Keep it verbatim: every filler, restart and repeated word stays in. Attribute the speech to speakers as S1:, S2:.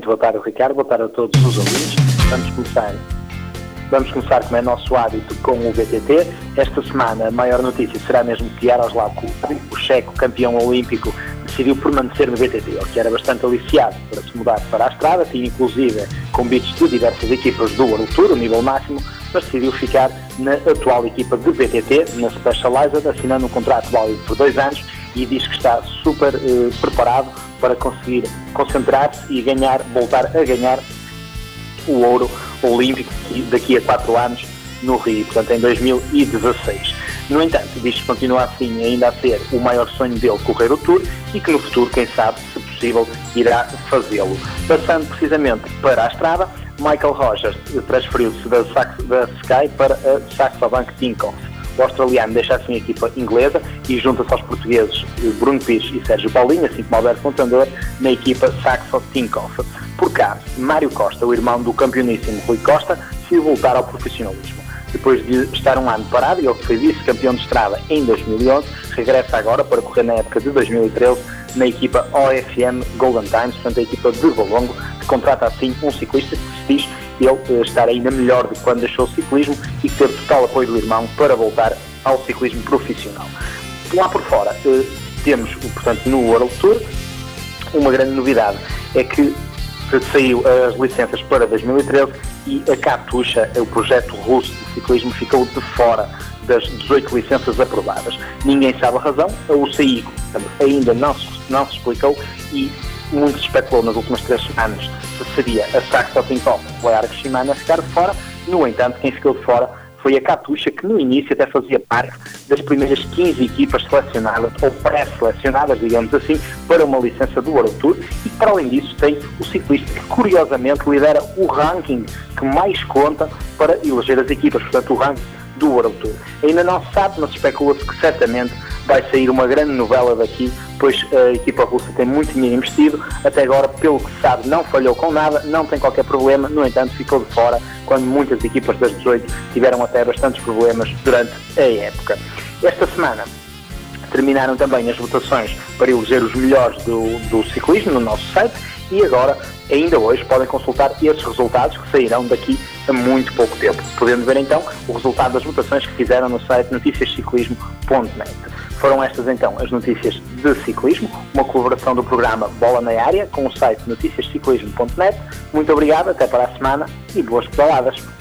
S1: Muito boa tarde, Ricardo. Boa tarde a todos os ouvintes. Vamos começar, vamos começar como é nosso hábito, com o B T T. Esta semana a maior notícia será mesmo que Jaroslav Kulhavik, o checo campeão olímpico, decidiu permanecer no B T T, o que era bastante aliciado para se mudar para a estrada. Tinha inclusive convites de diversas equipas do World Tour, o nível máximo, mas decidiu ficar na atual equipa de B T T, na Specialized, assinando um contrato válido por dois anos, e diz que está super eh, preparado para conseguir concentrar-se e ganhar, voltar a ganhar o ouro olímpico daqui a quatro anos no Rio, portanto em dois mil e dezasseis. No entanto, diz que continua assim ainda a ser o maior sonho dele correr o Tour e que no futuro, quem sabe, se possível, irá fazê-lo. Passando precisamente para a estrada, Michael Rogers transferiu-se da, da Sky para a Saxo Bank Tinkoff. O australiano deixa assim a equipa inglesa e junta-se aos portugueses Bruno Pires e Sérgio Paulinho, assim como Alberto Contador, na equipa Saxo Tinkoff. Por cá, Mário Costa, o irmão do campeoníssimo Rui Costa, decidiu voltar ao profissionalismo. Depois de estar um ano parado, e ele que foi vice-campeão de estrada em dois mil e onze, regressa agora para correr na época de dois mil e treze na equipa O F M Golden Times, portanto a equipa de Valongo, que contrata assim um ciclista que se diz ele estar ainda melhor do que quando deixou o ciclismo e que teve total apoio do irmão para voltar ao ciclismo profissional. Lá por fora, temos, portanto, no World Tour, uma grande novidade, é que saiu as licenças para dois mil e treze e a Katusha, o projeto russo de ciclismo, ficou de fora das dezoito licenças aprovadas. Ninguém sabe a razão, a U C I ainda não se, não se explicou e muito se especulou nas últimas três semanas se seria a Saxo Tinkoff ou a Arco Shimano a ficar de fora. No entanto, quem ficou de fora foi a Katusha, que no início até fazia parte das primeiras quinze equipas selecionadas, ou pré-selecionadas, digamos assim, para uma licença do World Tour, e para além disso tem o ciclista que curiosamente lidera o ranking que mais conta para eleger as equipas, portanto o ranking do World Tour. Ainda não se sabe, mas especula-se que certamente vai sair uma grande novela daqui, pois a equipa russa tem muito dinheiro investido, até agora, pelo que se sabe, não falhou com nada, não tem qualquer problema, no entanto ficou de fora, quando muitas equipas das dezoito tiveram até bastantes problemas durante a época. Esta semana terminaram também as votações para eleger os melhores do, do ciclismo no nosso site, e agora, ainda hoje, podem consultar esses resultados que sairão daqui a muito pouco tempo, podendo ver então o resultado das votações que fizeram no site noticias ciclismo ponto net. Foram estas então as notícias de ciclismo, uma colaboração do programa Bola na Área com o site noticias ciclismo ponto net. Muito obrigado, até para a semana e boas pedaladas.